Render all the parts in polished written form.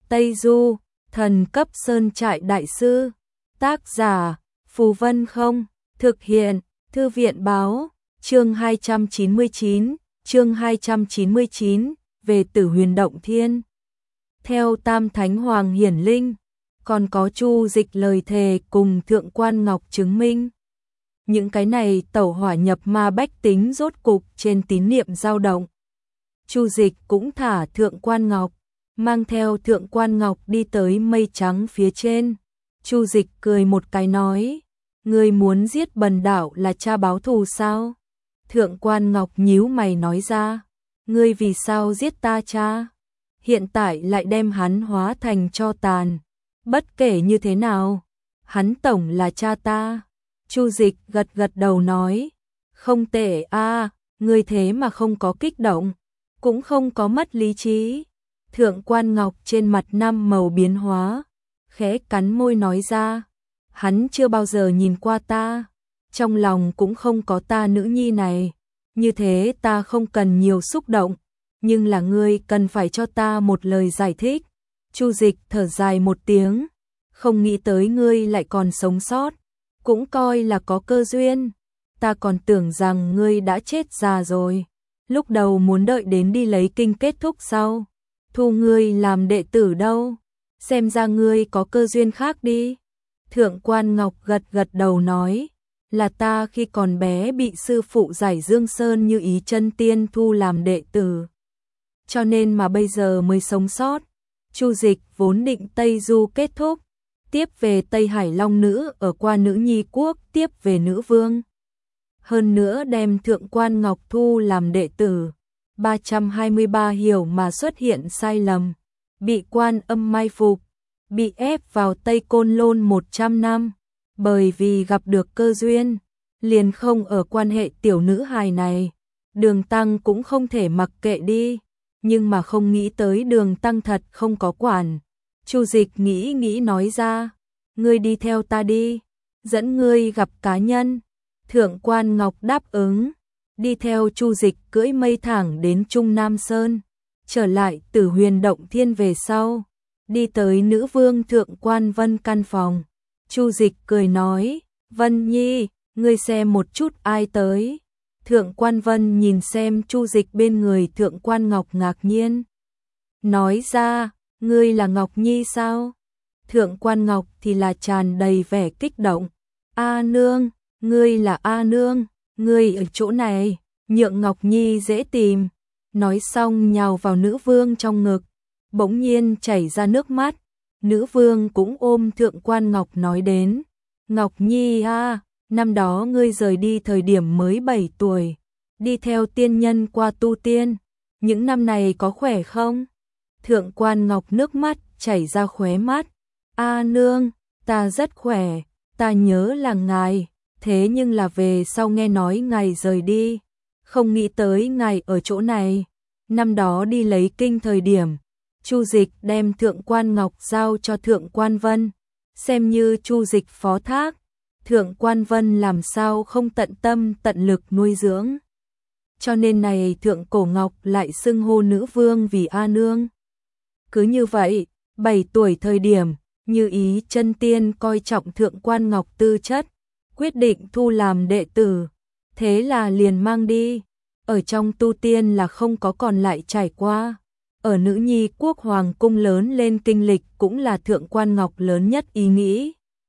Tây Du, thần cấp sơn trại đại sư. Tác giả, Phù Vân Không. Thực hiện, Thư viện Báo. Chương 299, về Tử Huyền Động Thiên. Theo Tam Thánh Hoàng Hiển Linh, còn có Chu Dịch lời thề cùng Thượng Quan Ngọc chứng minh. Những cái này tẩu hỏa nhập ma bách tính rốt cục trên tín niệm dao động. Chu Dịch cũng thả Thượng Quan Ngọc, mang theo Thượng Quan Ngọc đi tới mây trắng phía trên. Chu Dịch cười một cái nói, ngươi muốn giết bần đạo là cha báo thù sao? Thượng Quan Ngọc nhíu mày nói ra, ngươi vì sao giết ta cha? Hiện tại lại đem hắn hóa thành tro tàn. Bất kể như thế nào, hắn tổng là cha ta. Chu Dịch gật gật đầu nói, không tệ a, ngươi thế mà không có kích động, cũng không có mất lý trí. Thượng Quan Ngọc trên mặt năm màu biến hóa, khẽ cắn môi nói ra, hắn chưa bao giờ nhìn qua ta, trong lòng cũng không có ta nữ nhi này, như thế ta không cần nhiều xúc động, nhưng là ngươi cần phải cho ta một lời giải thích. Chu Dịch thở dài một tiếng, không nghĩ tới ngươi lại còn sống sót, cũng coi là có cơ duyên, ta còn tưởng rằng ngươi đã chết già rồi, lúc đầu muốn đợi đến đi lấy kinh kết thúc sau, thu ngươi làm đệ tử đâu, xem ra ngươi có cơ duyên khác đi. Thượng Quan Ngọc gật gật đầu nói, là ta khi còn bé bị sư phụ giải Dương Sơn Như Ý Chân Tiên thu làm đệ tử, cho nên mà bây giờ mới sống sót. Chu Dịch vốn định Tây Du kết thúc, tiếp về Tây Hải Long Nữ ở qua Nữ Nhi Quốc, tiếp về Nữ Vương. Hơn nữa đem Thượng Quan Ngọc thu làm đệ tử. 323 hiểu mà xuất hiện sai lầm, bị Quan Âm mai phục, bị ép vào Tây Côn Lôn 100 năm, bởi vì gặp được cơ duyên, liền không ở quan hệ tiểu nữ hài này. Đường Tăng cũng không thể mặc kệ đi, nhưng mà không nghĩ tới Đường Tăng thật không có quản. Chu Dịch nghĩ nói ra, ngươi đi theo ta đi, dẫn ngươi gặp cá nhân. Thượng Quan Ngọc đáp ứng, đi theo Chu Dịch cưỡi mây thẳng đến Trung Nam Sơn, trở lại Tử Huyền Động Thiên về sau, đi tới Nữ Vương Thượng Quan Vân căn phòng. Chu Dịch cười nói, Vân Nhi, ngươi xem một chút ai tới. Thượng Quan Vân nhìn xem Chu Dịch bên người Thượng Quan Ngọc ngạc nhiên, nói ra, ngươi là Ngọc Nhi sao? Thượng Quan Ngọc thì là tràn đầy vẻ kích động, A nương, ngươi là A nương, ngươi ở chỗ này, nhượng Ngọc Nhi dễ tìm. Nói xong nhào vào Nữ Vương trong ngực, bỗng nhiên chảy ra nước mắt. Nữ Vương cũng ôm Thượng Quan Ngọc nói đến, Ngọc Nhi a, năm đó ngươi rời đi thời điểm mới 7 tuổi, đi theo tiên nhân qua tu tiên, những năm này có khỏe không? Thượng Quan Ngọc nước mắt chảy ra khóe mắt, A nương, ta rất khỏe, ta nhớ là ngài, thế nhưng là về sau nghe nói ngài rời đi, không nghĩ tới ngài ở chỗ này. Năm đó đi lấy kinh thời điểm, Chu Dịch đem Thượng Quan Ngọc giao cho Thượng Quan Vân, xem như Chu Dịch phó thác. Thượng Quan Vân làm sao không tận tâm tận lực nuôi dưỡng. Cho nên này Thượng Cổ Ngọc lại xưng hô Nữ Vương vì A nương. Cứ như vậy, 7 tuổi thời điểm, Như Ý Chân Tiên coi trọng Thượng Quan Ngọc tư chất, quyết định thu làm đệ tử, thế là liền mang đi. Ở trong tu tiên là không có còn lại trải qua. Ở Nữ Nhi Quốc Hoàng cung lớn lên kinh lịch cũng là Thượng Quan Ngọc lớn nhất ý nghĩ.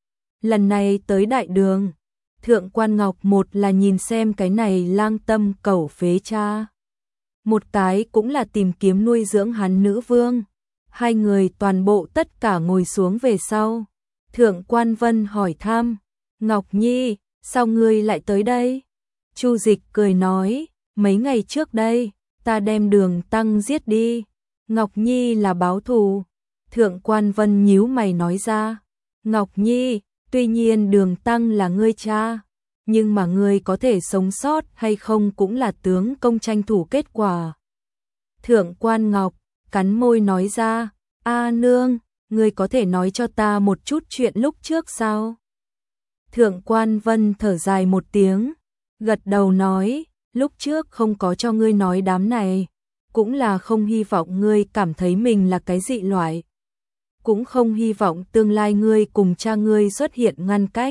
Lần này tới đại đường, Thượng Quan Ngọc một là nhìn xem cái này lang tâm cẩu phế cha, một cái cũng là tìm kiếm nuôi dưỡng hắn Nữ Vương. Hai người toàn bộ tất cả ngồi xuống về sau. Thượng Quan Vân hỏi thăm, Ngọc Nhi, sao ngươi lại tới đây? Chu Dịch cười nói, mấy ngày trước đây, ta đem Đường Tăng giết đi, Ngọc Nhi là báo thù. Thượng Quan Vân nhíu mày nói ra, Ngọc Nhi, tuy nhiên Đường Tăng là ngươi cha, nhưng mà ngươi có thể sống sót hay không cũng là tướng công tranh thủ kết quả. Thượng Quan Ngọc cắn môi nói ra, A nương, ngươi có thể nói cho ta một chút chuyện lúc trước sao? Thượng Quan Vân thở dài một tiếng, gật đầu nói, lúc trước không có cho ngươi nói đám này, cũng là không hy vọng ngươi cảm thấy mình là cái dị loại. cũng không hy vọng tương lai ngươi cùng cha ngươi xuất hiện ngăn cách.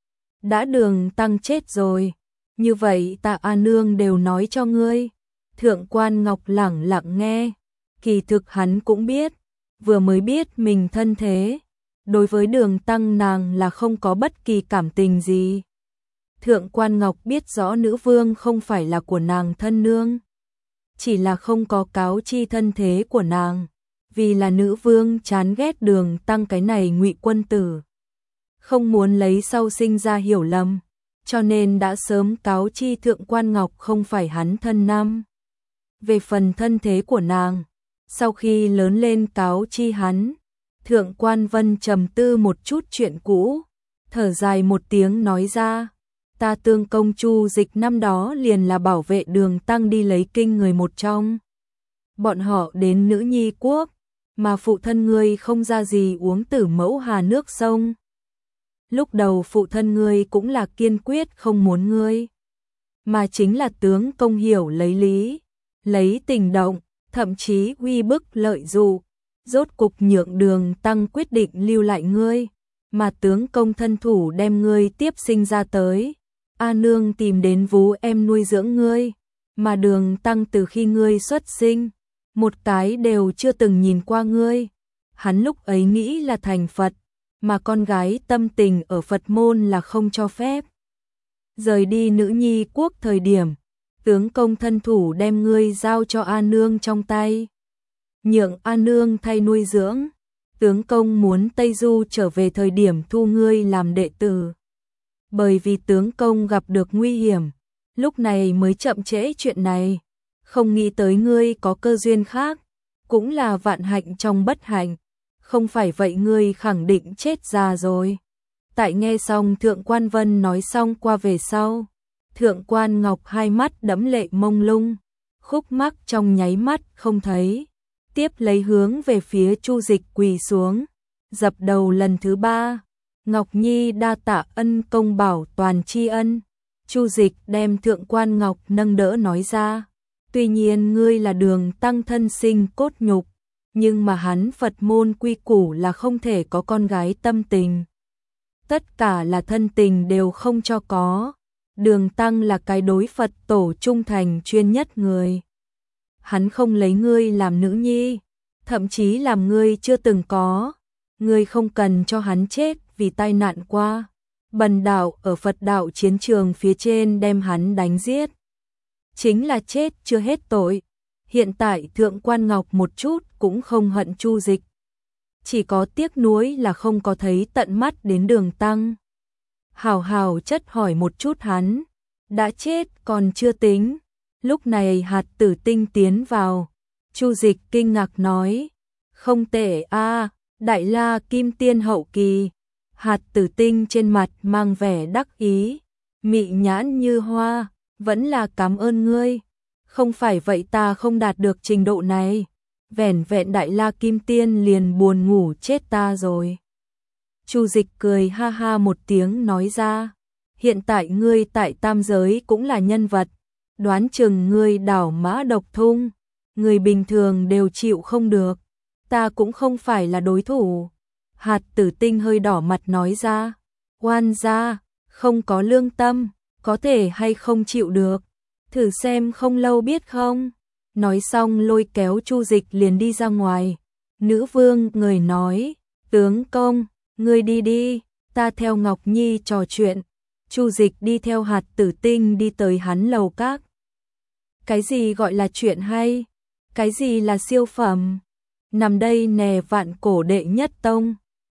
Đã Đường Tăng chết rồi, như vậy ta A Nương đều nói cho ngươi. Thượng quan Ngọc lẳng lặng nghe, kỳ thực hắn cũng biết, vừa mới biết mình thân thế, đối với Đường Tăng nàng là không có bất kỳ cảm tình gì. Thượng quan Ngọc biết rõ nữ vương không phải là của nàng thân nương, chỉ là không có cáo chi thân thế của nàng, vì là nữ vương chán ghét Đường Tăng cái này ngụy quân tử, không muốn lấy sau sinh ra hiểu lầm, cho nên đã sớm cáo chi Thượng quan Ngọc không phải hắn thân nam. Về phần thân thế của nàng, sau khi lớn lên cáo chi hắn, Thượng quan Vân trầm tư một chút chuyện cũ, thở dài một tiếng nói ra, ta Tương công Chu Dịch năm đó liền là bảo vệ Đường Tăng đi lấy kinh người một trong. Bọn họ đến Nữ Nhi quốc, mà phụ thân ngươi không ra gì uống Tử Mẫu Hà nước sông. Lúc đầu phụ thân ngươi cũng là kiên quyết không muốn ngươi, mà chính là tướng công hiểu lấy lý, lấy tình động, thậm chí uy bức lợi dụ, rốt cục nhượng Đường Tăng quyết định lưu lại ngươi, mà tướng công thân thủ đem ngươi tiếp sinh ra tới. A Nương tìm đến vú em nuôi dưỡng ngươi, mà Đường Tăng từ khi ngươi xuất sinh, một cái đều chưa từng nhìn qua ngươi. Hắn lúc ấy nghĩ là thành Phật, mà con gái tâm tình ở Phật môn là không cho phép. Rời đi Nữ Nhi quốc thời điểm, tướng công thân thủ đem ngươi giao cho A Nương trong tay, nhượng A Nương thay nuôi dưỡng. Tướng công muốn Tây Du trở về thời điểm thu ngươi làm đệ tử, bởi vì tướng công gặp được nguy hiểm, lúc này mới chậm trễ chuyện này, không nghĩ tới ngươi có cơ duyên khác, cũng là vạn hạnh trong bất hạnh, không phải vậy ngươi khẳng định chết già rồi. Tại nghe xong Thượng quan Vân nói xong qua về sau, Thượng quan Ngọc hai mắt đẫm lệ mông lung, khúc mắc trong nháy mắt không thấy, tiếp lấy hướng về phía Chu Dịch quỳ xuống, dập đầu lần thứ ba. Ngọc Nhi đa tạ ân công bảo toàn tri ân. Chu Dịch đem Thượng quan Ngọc nâng đỡ nói ra, tuy nhiên ngươi là Đường Tăng thân sinh cốt nhục, nhưng mà hắn Phật môn quy củ là không thể có con gái tâm tình, tất cả là thân tình đều không cho có. Đường Tăng là cái đối Phật tổ trung thành chuyên nhất người, hắn không lấy ngươi làm nữ nhi, thậm chí làm ngươi chưa từng có, ngươi không cần cho hắn chết vì tai nạn qua. Bần đạo ở Phật đạo chiến trường phía trên đem hắn đánh giết, chính là chết chưa hết tội. Hiện tại Thượng quan Ngọc một chút cũng không hận Chu Dịch, chỉ có tiếc nuối là không có thấy tận mắt đến Đường Tăng. Hảo hảo chất hỏi một chút hắn, đã chết còn chưa tính. Lúc này Hạt Tử Tinh tiến vào, Chu Dịch kinh ngạc nói, không tệ a, Đại La Kim Tiên hậu kỳ. Hạt Tử Tinh trên mặt mang vẻ đắc ý, mị nhãn như hoa, vẫn là cảm ơn ngươi, không phải vậy ta không đạt được trình độ này, vẻn vẹn Đại La Kim Tiên liền buồn ngủ chết ta rồi. Chu Dịch cười ha ha một tiếng nói ra, hiện tại ngươi tại tam giới cũng là nhân vật, đoán chừng ngươi đảo mã độc thung, người bình thường đều chịu không được, ta cũng không phải là đối thủ. Hạt Tử Tinh hơi đỏ mặt nói ra, oan gia, không có lương tâm, có thể hay không chịu được, thử xem không lâu biết không. Nói xong lôi kéo Chu Dịch liền đi ra ngoài. Nữ vương người nói, tướng công, ngươi đi đi, ta theo Ngọc Nhi trò chuyện. Chu Dịch đi theo Hạt Tử Tinh đi tới hắn lầu các. Cái gì gọi là chuyện hay? Cái gì là siêu phẩm? Nằm đây nè Vạn Cổ đệ nhất tông.